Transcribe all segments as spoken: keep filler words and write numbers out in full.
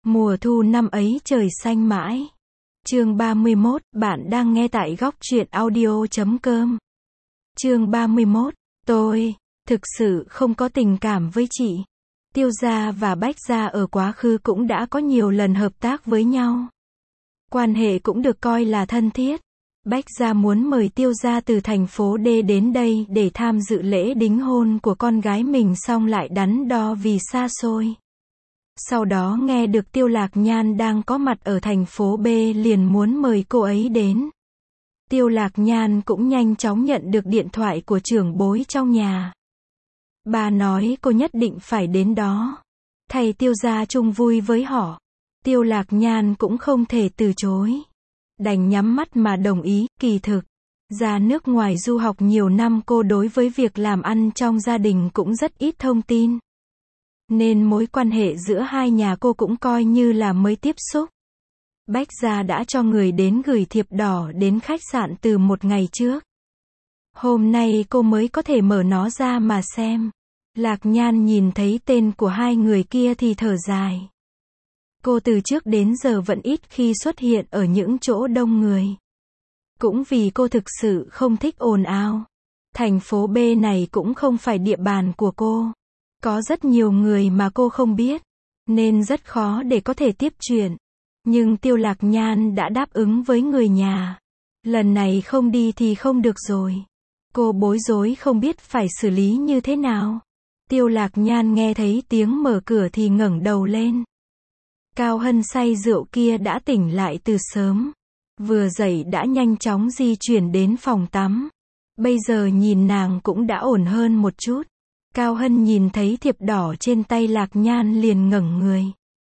Mùa thu năm ấy trời xanh mãi. Chương ba mươi mốt, bạn đang nghe tại góc truyện audio chấm com. Chương ba mươi mốt, tôi thực sự không có tình cảm với chị. Tiêu gia và Bách gia ở quá khứ cũng đã có nhiều lần hợp tác với nhau. Quan hệ cũng được coi là thân thiết. Bách gia muốn mời Tiêu gia từ thành phố D đến đây để tham dự lễ đính hôn của con gái mình, xong lại đắn đo vì xa xôi. Sau đó nghe được Tiêu Lạc Nhan đang có mặt ở thành phố B liền muốn mời cô ấy đến. Tiêu Lạc Nhan cũng nhanh chóng nhận được điện thoại của trưởng bối trong nhà. Bà nói cô nhất định phải đến đó. Thầy Tiêu gia chung vui với họ. Tiêu Lạc Nhan cũng không thể từ chối. Đành nhắm mắt mà đồng ý. Kỳ thực, ra nước ngoài du học nhiều năm, cô đối với việc làm ăn trong gia đình cũng rất ít thông tin. Nên mối quan hệ giữa hai nhà cô cũng coi như là mới tiếp xúc. Bách gia đã cho người đến gửi thiệp đỏ đến khách sạn từ một ngày trước. Hôm nay cô mới có thể mở nó ra mà xem. Lạc Nhan nhìn thấy tên của hai người kia thì thở dài. Cô từ trước đến giờ vẫn ít khi xuất hiện ở những chỗ đông người. Cũng vì cô thực sự không thích ồn ào. Thành phố B này cũng không phải địa bàn của cô. Có rất nhiều người mà cô không biết, nên rất khó để có thể tiếp chuyện. Nhưng Tiêu Lạc Nhan đã đáp ứng với người nhà. Lần này không đi thì không được rồi. Cô bối rối không biết phải xử lý như thế nào. Tiêu Lạc Nhan nghe thấy tiếng mở cửa thì ngẩng đầu lên. Cao Hân say rượu kia đã tỉnh lại từ sớm. Vừa dậy đã nhanh chóng di chuyển đến phòng tắm. Bây giờ nhìn nàng cũng đã ổn hơn một chút. Cao Hân nhìn thấy thiệp đỏ trên tay Lạc Nhan liền ngẩng người.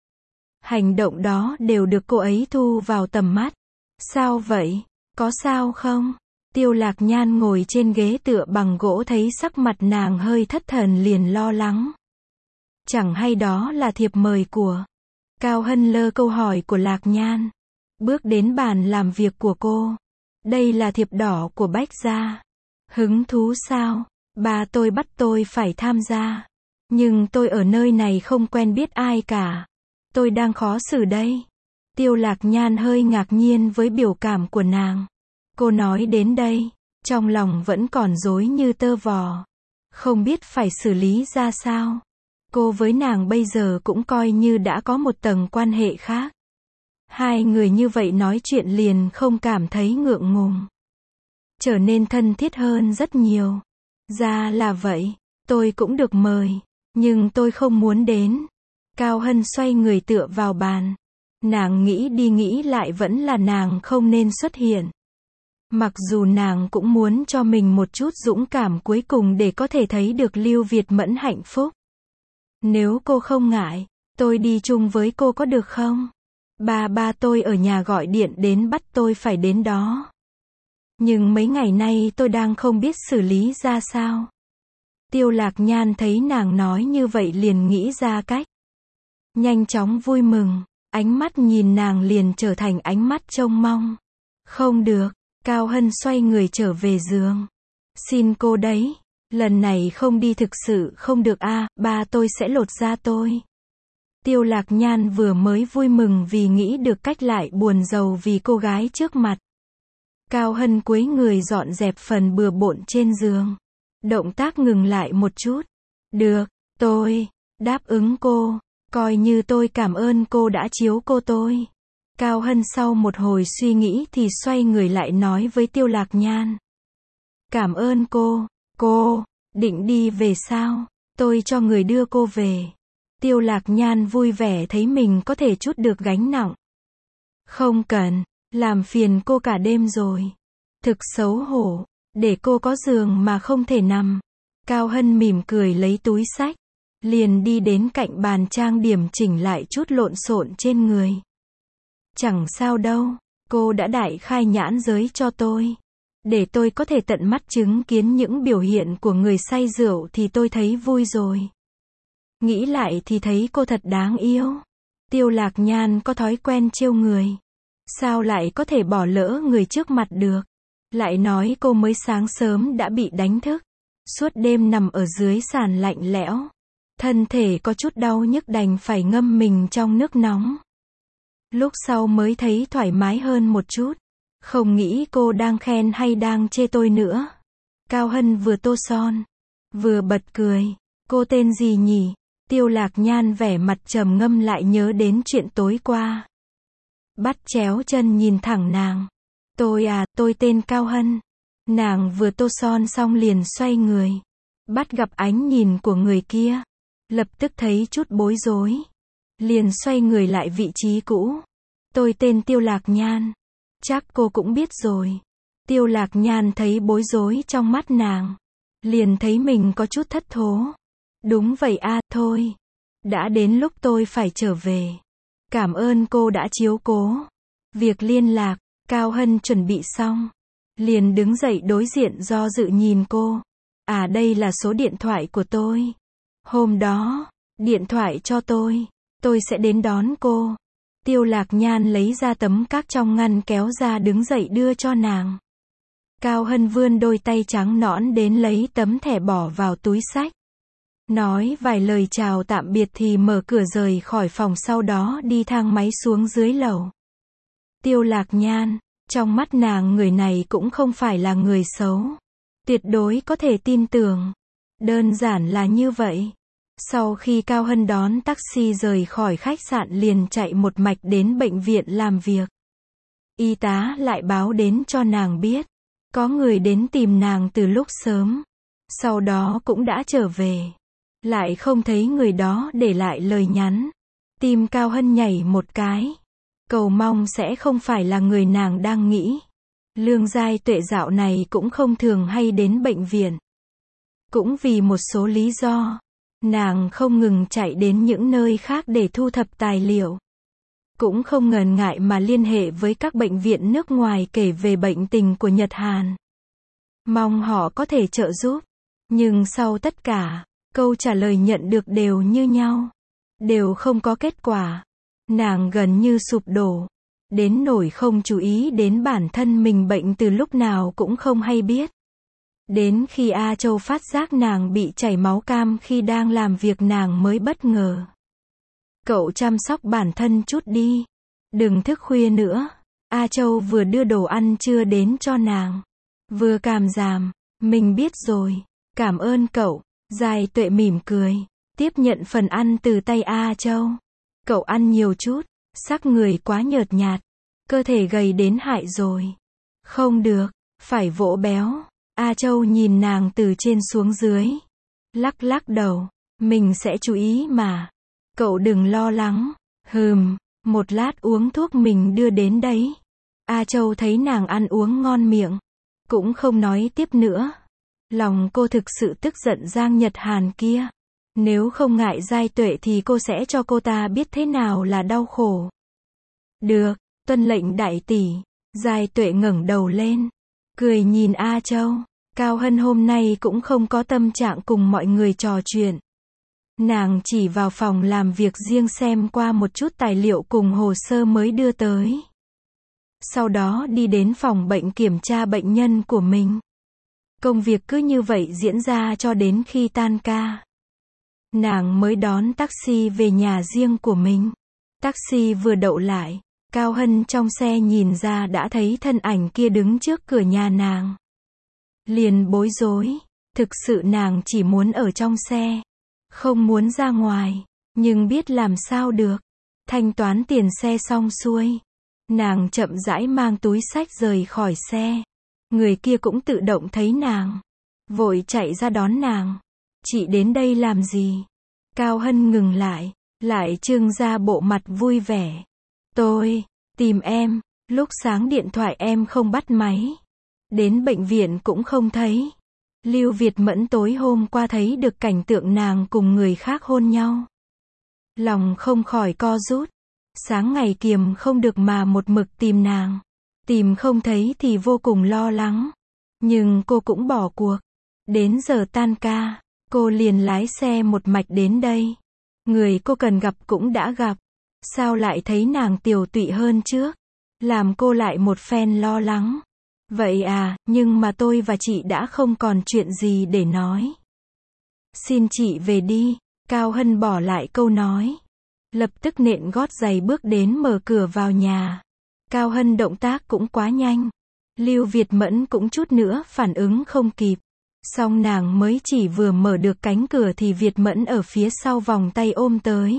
Hành động đó đều được cô ấy thu vào tầm mắt. Sao vậy? Có sao không? Tiêu Lạc Nhan ngồi trên ghế tựa bằng gỗ thấy sắc mặt nàng hơi thất thần liền lo lắng. Chẳng hay đó là thiệp mời của... Cao Hân lơ câu hỏi của Lạc Nhan. Bước đến bàn làm việc của cô. Đây là thiệp đỏ của Bách gia. Hứng thú sao? Bà tôi bắt tôi phải tham gia. Nhưng tôi ở nơi này không quen biết ai cả. Tôi đang khó xử đây. Tiêu Lạc Nhan hơi ngạc nhiên với biểu cảm của nàng. Cô nói đến đây, trong lòng vẫn còn rối như tơ vò. Không biết phải xử lý ra sao. Cô với nàng bây giờ cũng coi như đã có một tầng quan hệ khác. Hai người như vậy nói chuyện liền không cảm thấy ngượng ngùng. Trở nên thân thiết hơn rất nhiều. Ra là vậy, tôi cũng được mời, nhưng tôi không muốn đến. Cao Hân xoay người tựa vào bàn. Nàng nghĩ đi nghĩ lại vẫn là nàng không nên xuất hiện. Mặc dù nàng cũng muốn cho mình một chút dũng cảm cuối cùng để có thể thấy được Lưu Việt Mẫn hạnh phúc. Nếu cô không ngại, tôi đi chung với cô có được không? Ba ba tôi ở nhà gọi điện đến bắt tôi phải đến đó. Nhưng mấy ngày nay tôi đang không biết xử lý ra sao. Tiêu Lạc Nhan thấy nàng nói như vậy liền nghĩ ra cách. Nhanh chóng vui mừng, ánh mắt nhìn nàng liền trở thành ánh mắt trông mong. Không được, Cao Hân xoay người trở về giường. Xin cô đấy, lần này không đi thực sự không được a, à, ba tôi sẽ lột da tôi. Tiêu Lạc Nhan vừa mới vui mừng vì nghĩ được cách lại buồn rầu vì cô gái trước mặt. Cao Hân cúi người dọn dẹp phần bừa bộn trên giường. Động tác ngừng lại một chút. Được, tôi đáp ứng cô. Coi như tôi cảm ơn cô đã chiếu cô tôi. Cao Hân sau một hồi suy nghĩ thì xoay người lại nói với Tiêu Lạc Nhan. Cảm ơn cô. Cô định đi về sao? Tôi cho người đưa cô về. Tiêu Lạc Nhan vui vẻ thấy mình có thể trút được gánh nặng. Không cần. Làm phiền cô cả đêm rồi. Thực xấu hổ. Để cô có giường mà không thể nằm. Cao Hân mỉm cười lấy túi xách. Liền đi đến cạnh bàn trang điểm chỉnh lại chút lộn xộn trên người. Chẳng sao đâu. Cô đã đại khai nhãn giới cho tôi. Để tôi có thể tận mắt chứng kiến những biểu hiện của người say rượu thì tôi thấy vui rồi. Nghĩ lại thì thấy cô thật đáng yêu. Tiêu Lạc Nhan có thói quen trêu người. Sao lại có thể bỏ lỡ người trước mặt được? Lại nói cô mới sáng sớm đã bị đánh thức. Suốt đêm nằm ở dưới sàn lạnh lẽo. Thân thể có chút đau nhức đành phải ngâm mình trong nước nóng. Lúc sau mới thấy thoải mái hơn một chút. Không nghĩ cô đang khen hay đang chê tôi nữa. Cao Hân vừa tô son, vừa bật cười. Cô tên gì nhỉ? Tiêu Lạc Nhan vẻ mặt trầm ngâm lại nhớ đến chuyện tối qua. Bắt chéo chân nhìn thẳng nàng. Tôi à, tôi tên Cao Hân. Nàng vừa tô son xong liền xoay người. Bắt gặp ánh nhìn của người kia. Lập tức thấy chút bối rối. Liền xoay người lại vị trí cũ. Tôi tên Tiêu Lạc Nhan. Chắc cô cũng biết rồi. Tiêu Lạc Nhan thấy bối rối trong mắt nàng. Liền thấy mình có chút thất thố. Đúng vậy a, à, thôi. Đã đến lúc tôi phải trở về. Cảm ơn cô đã chiếu cố. Việc liên lạc, Cao Hân chuẩn bị xong. Liền đứng dậy đối diện do dự nhìn cô. À đây là số điện thoại của tôi. Hôm đó, điện thoại cho tôi. Tôi sẽ đến đón cô. Tiêu Lạc Nhan lấy ra tấm cát trong ngăn kéo ra đứng dậy đưa cho nàng. Cao Hân vươn đôi tay trắng nõn đến lấy tấm thẻ bỏ vào túi xách. Nói vài lời chào tạm biệt thì mở cửa rời khỏi phòng, sau đó đi thang máy xuống dưới lầu. Tiêu Lạc Nhan, trong mắt nàng người này cũng không phải là người xấu. Tuyệt đối có thể tin tưởng. Đơn giản là như vậy. Sau khi Cao Hân đón taxi rời khỏi khách sạn liền chạy một mạch đến bệnh viện làm việc. Y tá lại báo đến cho nàng biết. Có người đến tìm nàng từ lúc sớm. Sau đó cũng đã trở về. Lại không thấy người đó để lại lời nhắn. Tim Cao Hân nhảy một cái. Cầu mong sẽ không phải là người nàng đang nghĩ. Lương Giai Tuệ dạo này cũng không thường hay đến bệnh viện. Cũng vì một số lý do, nàng không ngừng chạy đến những nơi khác để thu thập tài liệu. Cũng không ngần ngại mà liên hệ với các bệnh viện nước ngoài kể về bệnh tình của Nhật Hàn. Mong họ có thể trợ giúp. Nhưng sau tất cả, câu trả lời nhận được đều như nhau. Đều không có kết quả. Nàng gần như sụp đổ. Đến nỗi không chú ý đến bản thân mình bệnh từ lúc nào cũng không hay biết. Đến khi A Châu phát giác nàng bị chảy máu cam khi đang làm việc nàng mới bất ngờ. Cậu chăm sóc bản thân chút đi. Đừng thức khuya nữa. A Châu vừa đưa đồ ăn trưa đến cho nàng. Vừa cảm giảm. Mình biết rồi. Cảm ơn cậu. Giai Tuệ mỉm cười. Tiếp nhận phần ăn từ tay A Châu. Cậu ăn nhiều chút. Sắc người quá nhợt nhạt. Cơ thể gầy đến hại rồi. Không được. Phải vỗ béo. A Châu nhìn nàng từ trên xuống dưới. Lắc lắc đầu. Mình sẽ chú ý mà. Cậu đừng lo lắng. Hừm. Một lát uống thuốc mình đưa đến đấy. A Châu thấy nàng ăn uống ngon miệng. Cũng không nói tiếp nữa. Lòng cô thực sự tức giận Giang Nhật Hàn kia. Nếu không ngại Giai Tuệ thì cô sẽ cho cô ta biết thế nào là đau khổ. Được, tuân lệnh đại tỷ. Giai Tuệ ngẩng đầu lên. Cười nhìn A Châu. Cao Hân hôm nay cũng không có tâm trạng cùng mọi người trò chuyện. Nàng chỉ vào phòng làm việc riêng xem qua một chút tài liệu cùng hồ sơ mới đưa tới. Sau đó đi đến phòng bệnh kiểm tra bệnh nhân của mình. Công việc cứ như vậy diễn ra cho đến khi tan ca. Nàng mới đón taxi về nhà riêng của mình. Taxi vừa đậu lại, Cao Hân trong xe nhìn ra đã thấy thân ảnh kia đứng trước cửa nhà nàng. Liền bối rối, thực sự nàng chỉ muốn ở trong xe, không muốn ra ngoài, nhưng biết làm sao được. Thanh toán tiền xe xong xuôi, nàng chậm rãi mang túi xách rời khỏi xe. Người kia cũng tự động thấy nàng, vội chạy ra đón nàng. Chị đến đây làm gì? Cao Hân ngừng lại, lại trưng ra bộ mặt vui vẻ. Tôi, tìm em, lúc sáng điện thoại em không bắt máy. Đến bệnh viện cũng không thấy. Lưu Việt Mẫn tối hôm qua thấy được cảnh tượng nàng cùng người khác hôn nhau. Lòng không khỏi co rút. Sáng ngày kiềm không được mà một mực tìm nàng. Tìm không thấy thì vô cùng lo lắng. Nhưng cô cũng bỏ cuộc. Đến giờ tan ca, cô liền lái xe một mạch đến đây. Người cô cần gặp cũng đã gặp. Sao lại thấy nàng tiều tụy hơn trước? Làm cô lại một phen lo lắng. Vậy à, nhưng mà tôi và chị đã không còn chuyện gì để nói. Xin chị về đi. Cao Hân bỏ lại câu nói. lập tức nện gót giày bước đến mở cửa vào nhà. Cao Hân động tác cũng quá nhanh. Lưu Việt Mẫn cũng chút nữa phản ứng không kịp. Xong nàng mới chỉ vừa mở được cánh cửa thì Việt Mẫn ở phía sau vòng tay ôm tới.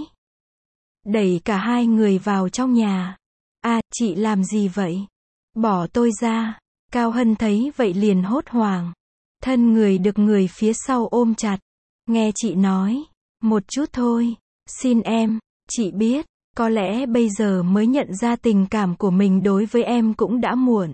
Đẩy cả hai người vào trong nhà. À, chị làm gì vậy? Bỏ tôi ra. Cao Hân thấy vậy liền hốt hoảng. Thân người được người phía sau ôm chặt. Nghe chị nói. Một chút thôi. Xin em. Chị biết. Có lẽ bây giờ mới nhận ra tình cảm của mình đối với em cũng đã muộn.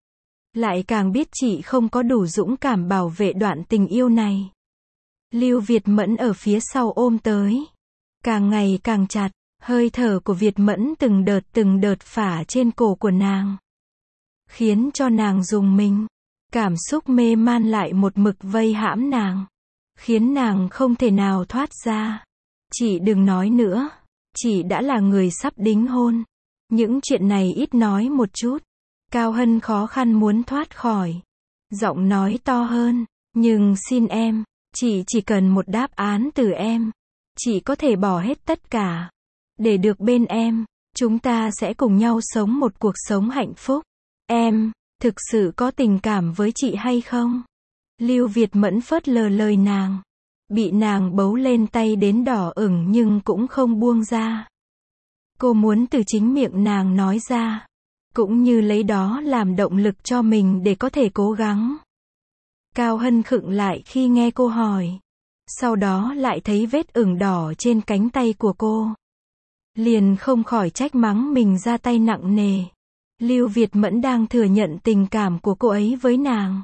Lại càng biết chị không có đủ dũng cảm bảo vệ đoạn tình yêu này. Lưu Việt Mẫn ở phía sau ôm tới. Càng ngày càng chặt. Hơi thở của Việt Mẫn từng đợt từng đợt phả trên cổ của nàng. Khiến cho nàng rùng mình. Cảm xúc mê man lại một mực vây hãm nàng. Khiến nàng không thể nào thoát ra. Chị đừng nói nữa. Chị đã là người sắp đính hôn. Những chuyện này ít nói một chút. Cao Hân khó khăn muốn thoát khỏi. Giọng nói to hơn. Nhưng xin em. Chị chỉ cần một đáp án từ em. Chị có thể bỏ hết tất cả. Để được bên em. Chúng ta sẽ cùng nhau sống một cuộc sống hạnh phúc. Em, thực sự có tình cảm với chị hay không? Lưu Việt Mẫn phớt lờ lời nàng. Bị nàng bấu lên tay đến đỏ ửng nhưng cũng không buông ra. Cô muốn từ chính miệng nàng nói ra. Cũng như lấy đó làm động lực cho mình để có thể cố gắng. Cao Hân khựng lại khi nghe cô hỏi. Sau đó lại thấy vết ửng đỏ trên cánh tay của cô. Liền không khỏi trách mắng mình ra tay nặng nề. Lưu Việt Mẫn đang thừa nhận tình cảm của cô ấy với nàng.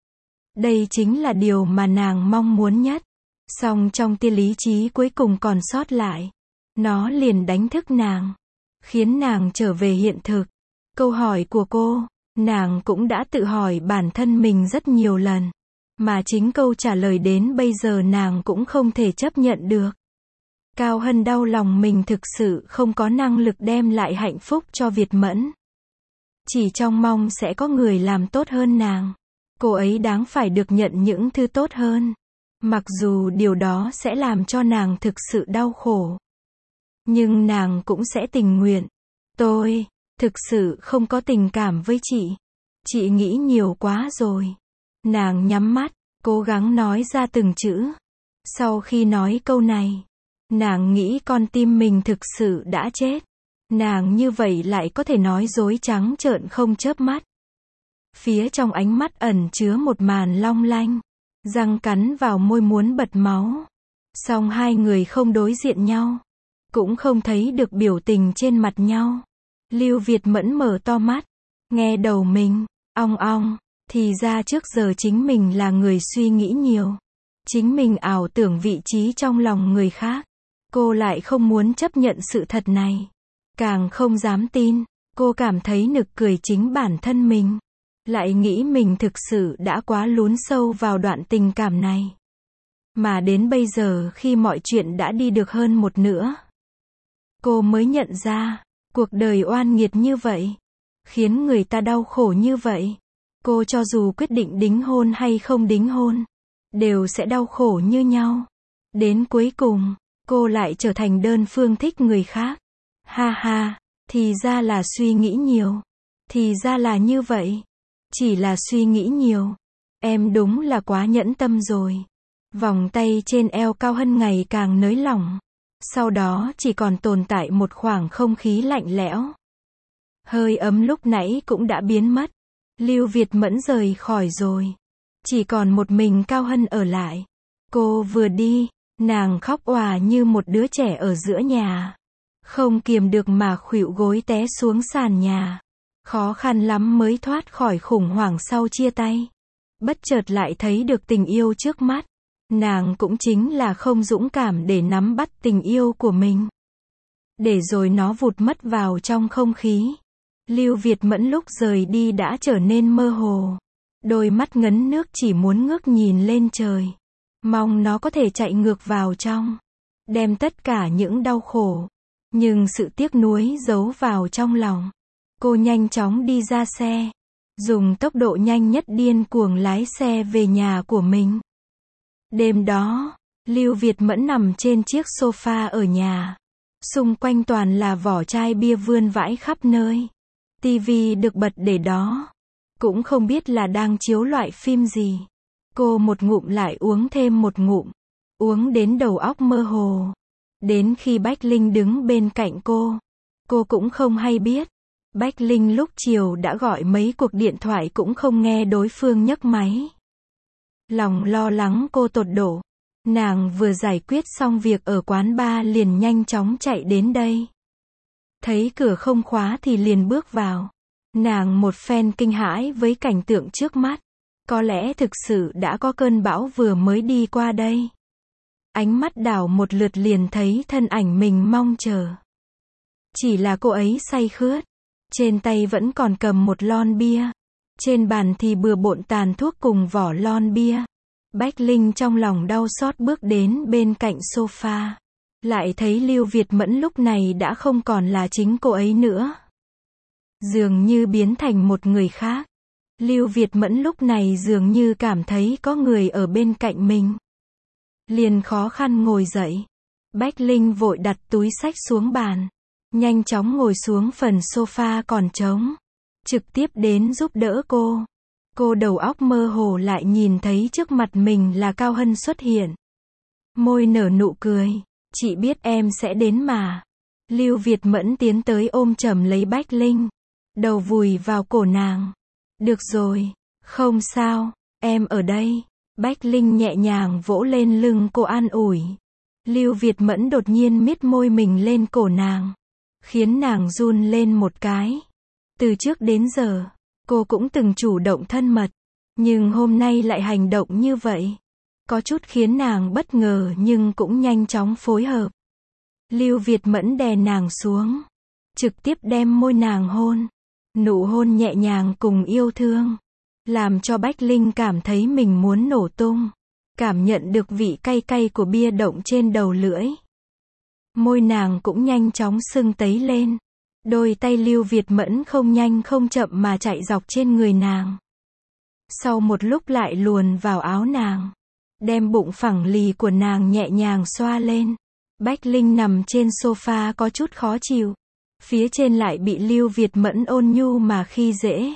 Đây chính là điều mà nàng mong muốn nhất. Song trong tia lý trí cuối cùng còn sót lại. Nó liền đánh thức nàng. Khiến nàng trở về hiện thực. Câu hỏi của cô, nàng cũng đã tự hỏi bản thân mình rất nhiều lần. Mà chính câu trả lời đến bây giờ nàng cũng không thể chấp nhận được. Cao Hân đau lòng mình thực sự không có năng lực đem lại hạnh phúc cho Việt Mẫn. Chỉ trông mong sẽ có người làm tốt hơn nàng. Cô ấy đáng phải được nhận những thứ tốt hơn. Mặc dù điều đó sẽ làm cho nàng thực sự đau khổ. Nhưng nàng cũng sẽ tình nguyện. Tôi, thực sự không có tình cảm với chị. Chị nghĩ nhiều quá rồi. Nàng nhắm mắt, cố gắng nói ra từng chữ. Sau khi nói câu này, nàng nghĩ con tim mình thực sự đã chết. Nàng như vậy lại có thể nói dối trắng trợn không chớp mắt. Phía trong ánh mắt ẩn chứa một màn long lanh. Răng cắn vào môi muốn bật máu. Song hai người không đối diện nhau. Cũng không thấy được biểu tình trên mặt nhau. Lưu Việt Mẫn mở to mắt. Nghe đầu mình, ong ong. Thì ra trước giờ chính mình là người suy nghĩ nhiều. Chính mình ảo tưởng vị trí trong lòng người khác. Cô lại không muốn chấp nhận sự thật này. Càng không dám tin. Cô cảm thấy nực cười chính bản thân mình. Lại nghĩ mình thực sự đã quá lún sâu vào đoạn tình cảm này. Mà đến bây giờ khi mọi chuyện đã đi được hơn một nửa. Cô mới nhận ra, cuộc đời oan nghiệt như vậy. Khiến người ta đau khổ như vậy. Cô cho dù quyết định đính hôn hay không đính hôn. Đều sẽ đau khổ như nhau. Đến cuối cùng, cô lại trở thành đơn phương thích người khác. Ha ha, thì ra là suy nghĩ nhiều. Thì ra là như vậy. Chỉ là suy nghĩ nhiều. Em đúng là quá nhẫn tâm rồi. Vòng tay trên eo Cao Hân ngày càng nới lỏng. Sau đó chỉ còn tồn tại một khoảng không khí lạnh lẽo. Hơi ấm lúc nãy cũng đã biến mất. Lưu Việt Mẫn rời khỏi rồi. Chỉ còn một mình Cao Hân ở lại. Cô vừa đi, nàng khóc òa như một đứa trẻ ở giữa nhà. Không kiềm được mà khuỵu gối té xuống sàn nhà. Khó khăn lắm mới thoát khỏi khủng hoảng sau chia tay. Bất chợt lại thấy được tình yêu trước mắt. Nàng cũng chính là không dũng cảm để nắm bắt tình yêu của mình. Để rồi nó vụt mất vào trong không khí. Lưu Việt Mẫn lúc rời đi đã trở nên mơ hồ. Đôi mắt ngấn nước chỉ muốn ngước nhìn lên trời. Mong nó có thể chạy ngược vào trong. Đem tất cả những đau khổ. Nhưng sự tiếc nuối giấu vào trong lòng. Cô nhanh chóng đi ra xe. Dùng tốc độ nhanh nhất điên cuồng lái xe về nhà của mình. Đêm đó, Lưu Việt Mẫn nằm trên chiếc sofa ở nhà. Xung quanh toàn là vỏ chai bia vươn vãi khắp nơi. Tivi được bật để đó. Cũng không biết là đang chiếu loại phim gì. Cô một ngụm lại uống thêm một ngụm. Uống đến đầu óc mơ hồ. Đến khi Bách Linh đứng bên cạnh cô. Cô cũng không hay biết. Bách Linh lúc chiều đã gọi mấy cuộc điện thoại cũng không nghe đối phương nhấc máy. Lòng lo lắng cô tột độ. Nàng vừa giải quyết xong việc ở quán bar liền nhanh chóng chạy đến đây. Thấy cửa không khóa thì liền bước vào. Nàng một phen kinh hãi với cảnh tượng trước mắt. Có lẽ thực sự đã có cơn bão vừa mới đi qua đây. Ánh mắt đảo một lượt liền thấy thân ảnh mình mong chờ. Chỉ là cô ấy say khướt. Trên tay vẫn còn cầm một lon bia. Trên bàn thì bừa bộn tàn thuốc cùng vỏ lon bia. Bách Linh trong lòng đau xót bước đến bên cạnh sofa. Lại thấy Lưu Việt Mẫn lúc này đã không còn là chính cô ấy nữa. Dường như biến thành một người khác. Lưu Việt Mẫn lúc này dường như cảm thấy có người ở bên cạnh mình. Liền khó khăn ngồi dậy. Bách Linh vội đặt túi xách xuống bàn. Nhanh chóng ngồi xuống phần sofa còn trống. Trực tiếp đến giúp đỡ cô. Cô đầu óc mơ hồ lại nhìn thấy trước mặt mình là Cao Hân xuất hiện. Môi nở nụ cười. Chị biết em sẽ đến mà. Lưu Việt Mẫn tiến tới ôm chầm lấy Bách Linh. Đầu vùi vào cổ nàng. Được rồi. Không sao. Em ở đây. Bách Linh nhẹ nhàng vỗ lên lưng cô an ủi. Lưu Việt Mẫn đột nhiên miết môi mình lên cổ nàng. Khiến nàng run lên một cái. Từ trước đến giờ, cô cũng từng chủ động thân mật. Nhưng hôm nay lại hành động như vậy. Có chút khiến nàng bất ngờ nhưng cũng nhanh chóng phối hợp. Lưu Việt Mẫn đè nàng xuống. Trực tiếp đem môi nàng hôn. Nụ hôn nhẹ nhàng cùng yêu thương. Làm cho Bách Linh cảm thấy mình muốn nổ tung. Cảm nhận được vị cay cay của bia động trên đầu lưỡi. Môi nàng cũng nhanh chóng sưng tấy lên. Đôi tay Lưu Việt Mẫn không nhanh không chậm mà chạy dọc trên người nàng. Sau một lúc lại luồn vào áo nàng. Đem bụng phẳng lì của nàng nhẹ nhàng xoa lên. Bách Linh nằm trên sofa có chút khó chịu. Phía trên lại bị Lưu Việt Mẫn ôn nhu mà khi dễ.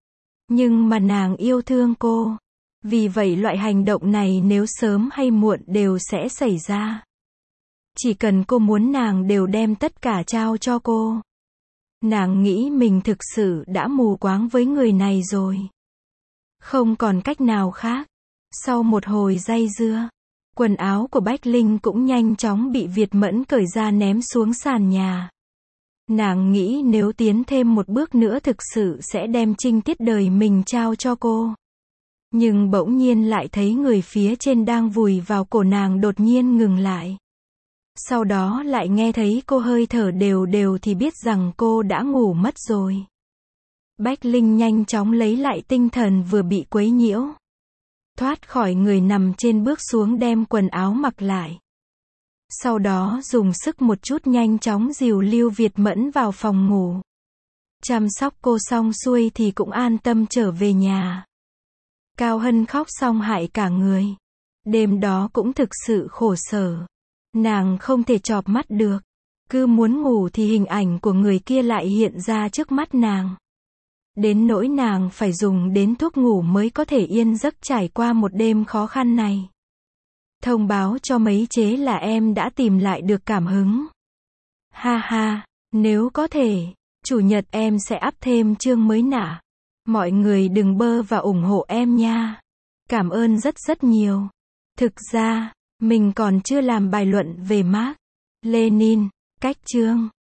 Nhưng mà nàng yêu thương cô. Vì vậy loại hành động này nếu sớm hay muộn đều sẽ xảy ra. Chỉ cần cô muốn nàng đều đem tất cả trao cho cô. Nàng nghĩ mình thực sự đã mù quáng với người này rồi. Không còn cách nào khác. Sau một hồi day dưa, quần áo của Bách Linh cũng nhanh chóng bị Việt Mẫn cởi ra ném xuống sàn nhà. Nàng nghĩ nếu tiến thêm một bước nữa thực sự sẽ đem trinh tiết đời mình trao cho cô. Nhưng bỗng nhiên lại thấy người phía trên đang vùi vào cổ nàng đột nhiên ngừng lại. Sau đó lại nghe thấy cô hơi thở đều đều thì biết rằng cô đã ngủ mất rồi. Bách Linh nhanh chóng lấy lại tinh thần vừa bị quấy nhiễu. Thoát khỏi người nằm trên bước xuống đem quần áo mặc lại. Sau đó dùng sức một chút nhanh chóng dìu Lưu Việt Mẫn vào phòng ngủ. Chăm sóc cô xong xuôi thì cũng an tâm trở về nhà. Cao Hân khóc xong hại cả người. Đêm đó cũng thực sự khổ sở. Nàng không thể chợp mắt được. Cứ muốn ngủ thì hình ảnh của người kia lại hiện ra trước mắt nàng. Đến nỗi nàng phải dùng đến thuốc ngủ mới có thể yên giấc trải qua một đêm khó khăn này. Thông báo cho mấy chế là em đã tìm lại được cảm hứng. Ha ha, nếu có thể, chủ nhật em sẽ up thêm chương mới nả. Mọi người đừng bơ và ủng hộ em nha. Cảm ơn rất rất nhiều. Thực ra, mình còn chưa làm bài luận về Mác Lênin, cách chương.